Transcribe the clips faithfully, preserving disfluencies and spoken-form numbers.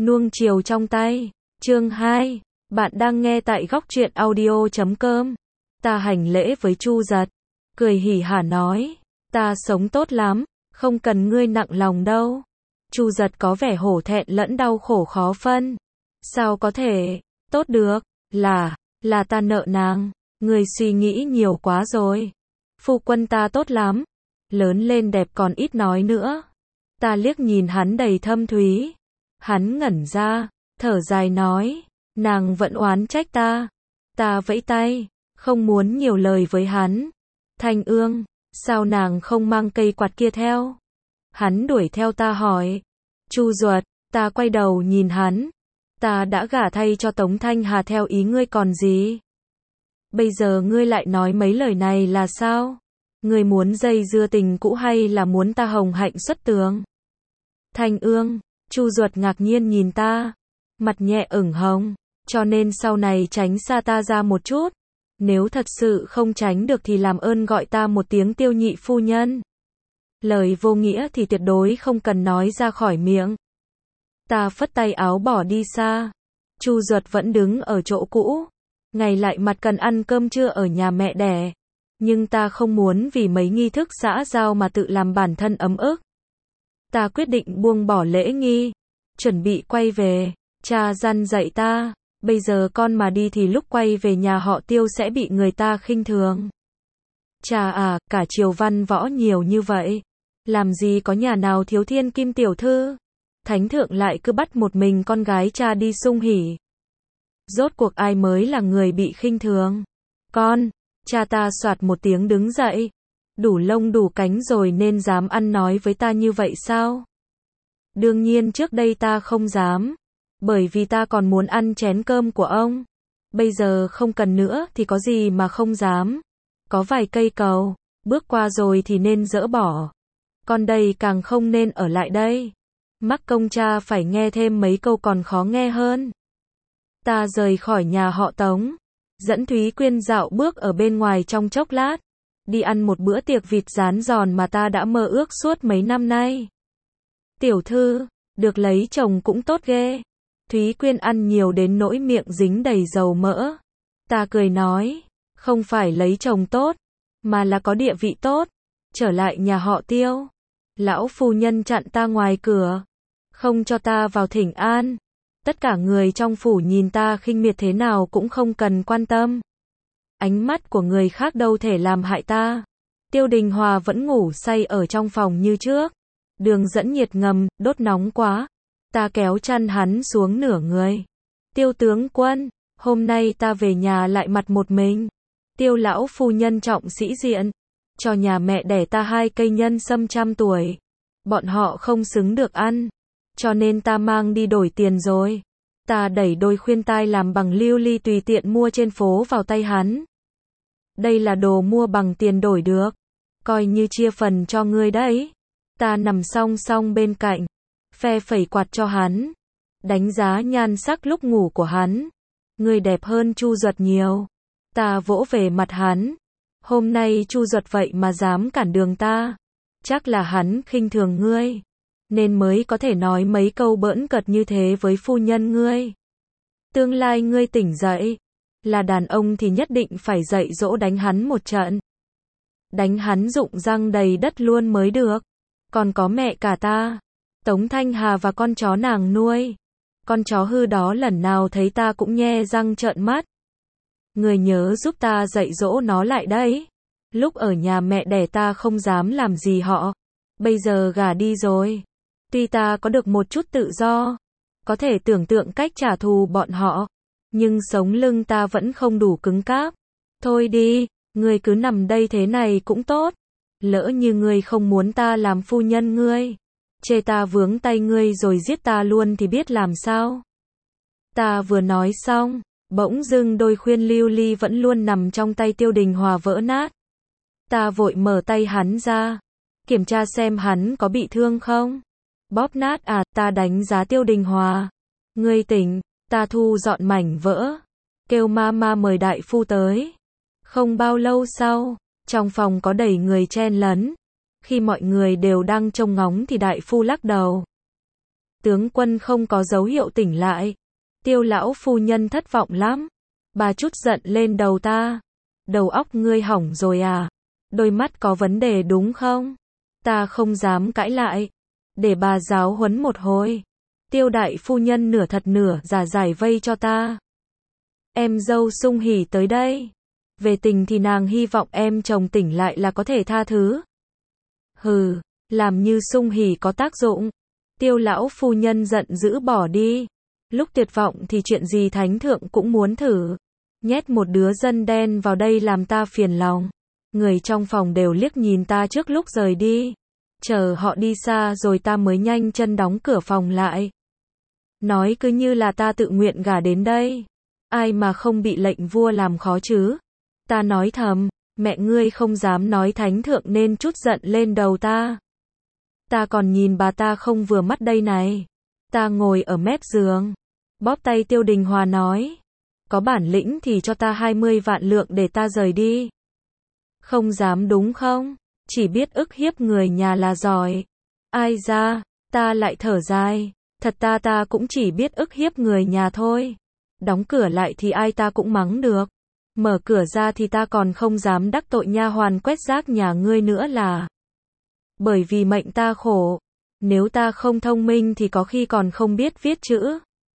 Nuông chiều trong tay. Chương hai. Bạn đang nghe tại góc truyện audio chấm com. Ta hành lễ với Chu Giật, cười hỉ hả nói, ta sống tốt lắm, không cần ngươi nặng lòng đâu. Chu Giật có vẻ hổ thẹn lẫn đau khổ khó phân. Sao có thể, tốt được, là, là ta nợ nàng, ngươi suy nghĩ nhiều quá rồi. Phu quân ta tốt lắm, lớn lên đẹp còn ít nói nữa. Ta liếc nhìn hắn đầy thâm thúy. Hắn ngẩn ra, thở dài nói, nàng vẫn oán trách ta. Ta vẫy tay, không muốn nhiều lời với hắn. Thanh Ương, sao nàng không mang cây quạt kia theo? Hắn đuổi theo ta hỏi. Chu Duật, ta quay đầu nhìn hắn. Ta đã gả thay cho Tống Thanh Hà theo ý ngươi còn gì? Bây giờ ngươi lại nói mấy lời này là sao? Ngươi muốn dây dưa tình cũ hay là muốn ta hồng hạnh xuất tường? Thanh Ương, Chu Duật ngạc nhiên nhìn ta, mặt nhẹ ửng hồng, cho nên sau này tránh xa ta ra một chút. Nếu thật sự không tránh được thì làm ơn gọi ta một tiếng Tiêu nhị phu nhân. Lời vô nghĩa thì tuyệt đối không cần nói ra khỏi miệng. Ta phất tay áo bỏ đi xa. Chu Duật vẫn đứng ở chỗ cũ. Ngày lại mặt cần ăn cơm trưa ở nhà mẹ đẻ. Nhưng ta không muốn vì mấy nghi thức xã giao mà tự làm bản thân ấm ức. Ta quyết định buông bỏ lễ nghi, chuẩn bị quay về. Cha răn dạy ta, bây giờ con mà đi thì lúc quay về nhà họ Tiêu sẽ bị người ta khinh thường. Cha à, cả triều văn võ nhiều như vậy, làm gì có nhà nào thiếu thiên kim tiểu thư. Thánh thượng lại cứ bắt một mình con gái cha đi sung hỉ. Rốt cuộc ai mới là người bị khinh thường? Con, cha ta soạt một tiếng đứng dậy. Đủ lông đủ cánh rồi nên dám ăn nói với ta như vậy sao? Đương nhiên trước đây ta không dám, bởi vì ta còn muốn ăn chén cơm của ông. Bây giờ không cần nữa thì có gì mà không dám. Có vài cây cầu, bước qua rồi thì nên dỡ bỏ. Con đây càng không nên ở lại đây. Mắc công cha phải nghe thêm mấy câu còn khó nghe hơn. Ta rời khỏi nhà họ Tống, dẫn Thúy Quyên dạo bước ở bên ngoài trong chốc lát. Đi ăn một bữa tiệc vịt rán giòn mà ta đã mơ ước suốt mấy năm nay. Tiểu thư, được lấy chồng cũng tốt ghê. Thúy Quyên ăn nhiều đến nỗi miệng dính đầy dầu mỡ. Ta cười nói, không phải lấy chồng tốt, mà là có địa vị tốt. Trở lại nhà họ Tiêu, lão phu nhân chặn ta ngoài cửa, không cho ta vào thỉnh an. Tất cả người trong phủ nhìn ta khinh miệt thế nào cũng không cần quan tâm. Ánh mắt của người khác đâu thể làm hại ta. Tiêu Đình Hòa vẫn ngủ say ở trong phòng như trước. Đường dẫn nhiệt ngầm, đốt nóng quá. Ta kéo chăn hắn xuống nửa người. Tiêu tướng quân, hôm nay ta về nhà lại mặt một mình. Tiêu lão phu nhân trọng sĩ diện, cho nhà mẹ đẻ ta hai cây nhân sâm trăm tuổi. Bọn họ không xứng được ăn, cho nên ta mang đi đổi tiền rồi. Ta đẩy đôi khuyên tai làm bằng lưu ly tùy tiện mua trên phố vào tay hắn. Đây là đồ mua bằng tiền đổi được, coi như chia phần cho ngươi đấy. Ta nằm song song bên cạnh, phe phẩy quạt cho hắn, đánh giá nhan sắc lúc ngủ của hắn. Ngươi đẹp hơn Chu Duật nhiều. Ta vỗ về mặt hắn. Hôm nay Chu Duật vậy mà dám cản đường ta. Chắc là hắn khinh thường ngươi, nên mới có thể nói mấy câu bỡn cợt như thế với phu nhân ngươi. Tương lai ngươi tỉnh dậy, là đàn ông thì nhất định phải dạy dỗ đánh hắn một trận. Đánh hắn rụng răng đầy đất luôn mới được. Còn có mẹ cả ta, Tống Thanh Hà và con chó nàng nuôi. Con chó hư đó lần nào thấy ta cũng nhe răng trợn mắt. Người nhớ giúp ta dạy dỗ nó lại đấy. Lúc ở nhà mẹ đẻ ta không dám làm gì họ. Bây giờ gả đi rồi. Tuy ta có được một chút tự do, có thể tưởng tượng cách trả thù bọn họ, nhưng sống lưng ta vẫn không đủ cứng cáp. Thôi đi, ngươi cứ nằm đây thế này cũng tốt. Lỡ như ngươi không muốn ta làm phu nhân ngươi, chê ta vướng tay ngươi rồi giết ta luôn thì biết làm sao. Ta vừa nói xong, bỗng dưng đôi khuyên lưu ly vẫn luôn nằm trong tay Tiêu Đình Hòa vỡ nát. Ta vội mở tay hắn ra, kiểm tra xem hắn có bị thương không. Bóp nát à, ta đánh giá Tiêu Đình Hòa. Ngươi tỉnh, ta thu dọn mảnh vỡ, kêu ma ma mời đại phu tới. Không bao lâu sau, trong phòng có đầy người chen lấn. Khi mọi người đều đang trông ngóng thì đại phu lắc đầu. Tướng quân không có dấu hiệu tỉnh lại. Tiêu lão phu nhân thất vọng lắm. Bà chút giận lên đầu ta. Đầu óc ngươi hỏng rồi à? Đôi mắt có vấn đề đúng không? Ta không dám cãi lại. Để bà giáo huấn một hồi. Tiêu đại phu nhân nửa thật nửa giả giải vây cho ta. Em dâu Sung Hỉ tới đây. Về tình thì nàng hy vọng em chồng tỉnh lại là có thể tha thứ. Hừ, làm như Sung Hỉ có tác dụng. Tiêu lão phu nhân giận dữ bỏ đi. Lúc tuyệt vọng thì chuyện gì thánh thượng cũng muốn thử. Nhét một đứa dân đen vào đây làm ta phiền lòng. Người trong phòng đều liếc nhìn ta trước lúc rời đi. Chờ họ đi xa rồi ta mới nhanh chân đóng cửa phòng lại. Nói cứ như là ta tự nguyện gả đến đây. Ai mà không bị lệnh vua làm khó chứ? Ta nói thầm, mẹ ngươi không dám nói thánh thượng nên chút giận lên đầu ta. Ta còn nhìn bà ta không vừa mắt đây này. Ta ngồi ở mép giường. Bóp tay Tiêu Đình Hòa nói. Có bản lĩnh thì cho ta hai mươi vạn lượng để ta rời đi. Không dám đúng không? Chỉ biết ức hiếp người nhà là giỏi. Ai ra, ta lại thở dài. Thật ta ta cũng chỉ biết ức hiếp người nhà thôi. Đóng cửa lại thì ai ta cũng mắng được. Mở cửa ra thì ta còn không dám đắc tội nha hoàn quét rác nhà ngươi nữa là. Bởi vì mệnh ta khổ. Nếu ta không thông minh thì có khi còn không biết viết chữ.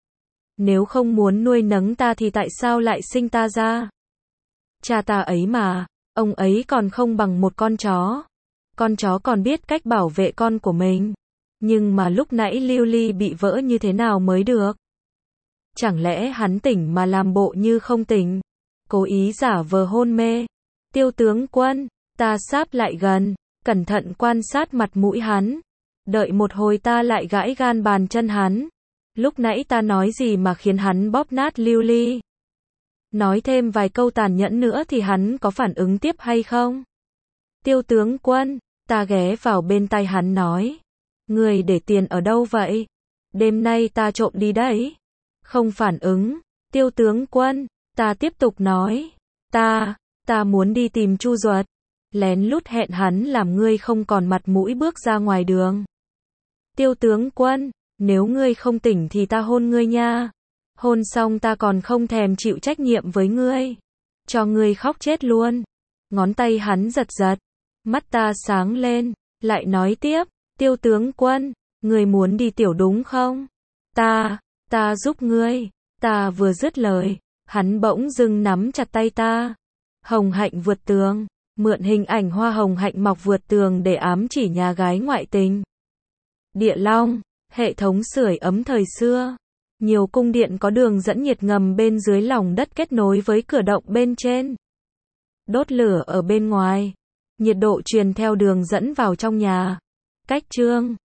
Nếu không muốn nuôi nấng ta thì tại sao lại sinh ta ra? Cha ta ấy mà, ông ấy còn không bằng một con chó. Con chó còn biết cách bảo vệ con của mình. Nhưng mà lúc nãy Lưu Ly bị vỡ như thế nào mới được? Chẳng lẽ hắn tỉnh mà làm bộ như không tỉnh? Cố ý giả vờ hôn mê. Tiêu tướng quân, ta sáp lại gần, cẩn thận quan sát mặt mũi hắn. Đợi một hồi ta lại gãi gan bàn chân hắn. Lúc nãy ta nói gì mà khiến hắn bóp nát Lưu Ly? Nói thêm vài câu tàn nhẫn nữa thì hắn có phản ứng tiếp hay không? Tiêu tướng quân, ta ghé vào bên tai hắn nói. Người để tiền ở đâu vậy? Đêm nay ta trộm đi đấy. Không phản ứng. Tiêu tướng quân, ta tiếp tục nói. Ta, ta muốn đi tìm Chu Duật. Lén lút hẹn hắn làm ngươi không còn mặt mũi bước ra ngoài đường. Tiêu tướng quân, nếu ngươi không tỉnh thì ta hôn ngươi nha. Hôn xong ta còn không thèm chịu trách nhiệm với ngươi. Cho ngươi khóc chết luôn. Ngón tay hắn giật giật. Mắt ta sáng lên. Lại nói tiếp. Tiêu tướng quân, ngươi muốn đi tiểu đúng không? Ta, ta giúp ngươi. Ta vừa dứt lời. Hắn bỗng dưng nắm chặt tay ta. Hồng Hạnh vượt tường. Mượn hình ảnh hoa hồng hạnh mọc vượt tường để ám chỉ nhà gái ngoại tình. Địa Long, hệ thống sưởi ấm thời xưa. Nhiều cung điện có đường dẫn nhiệt ngầm bên dưới lòng đất kết nối với cửa động bên trên. Đốt lửa ở bên ngoài. Nhiệt độ truyền theo đường dẫn vào trong nhà. Cách chương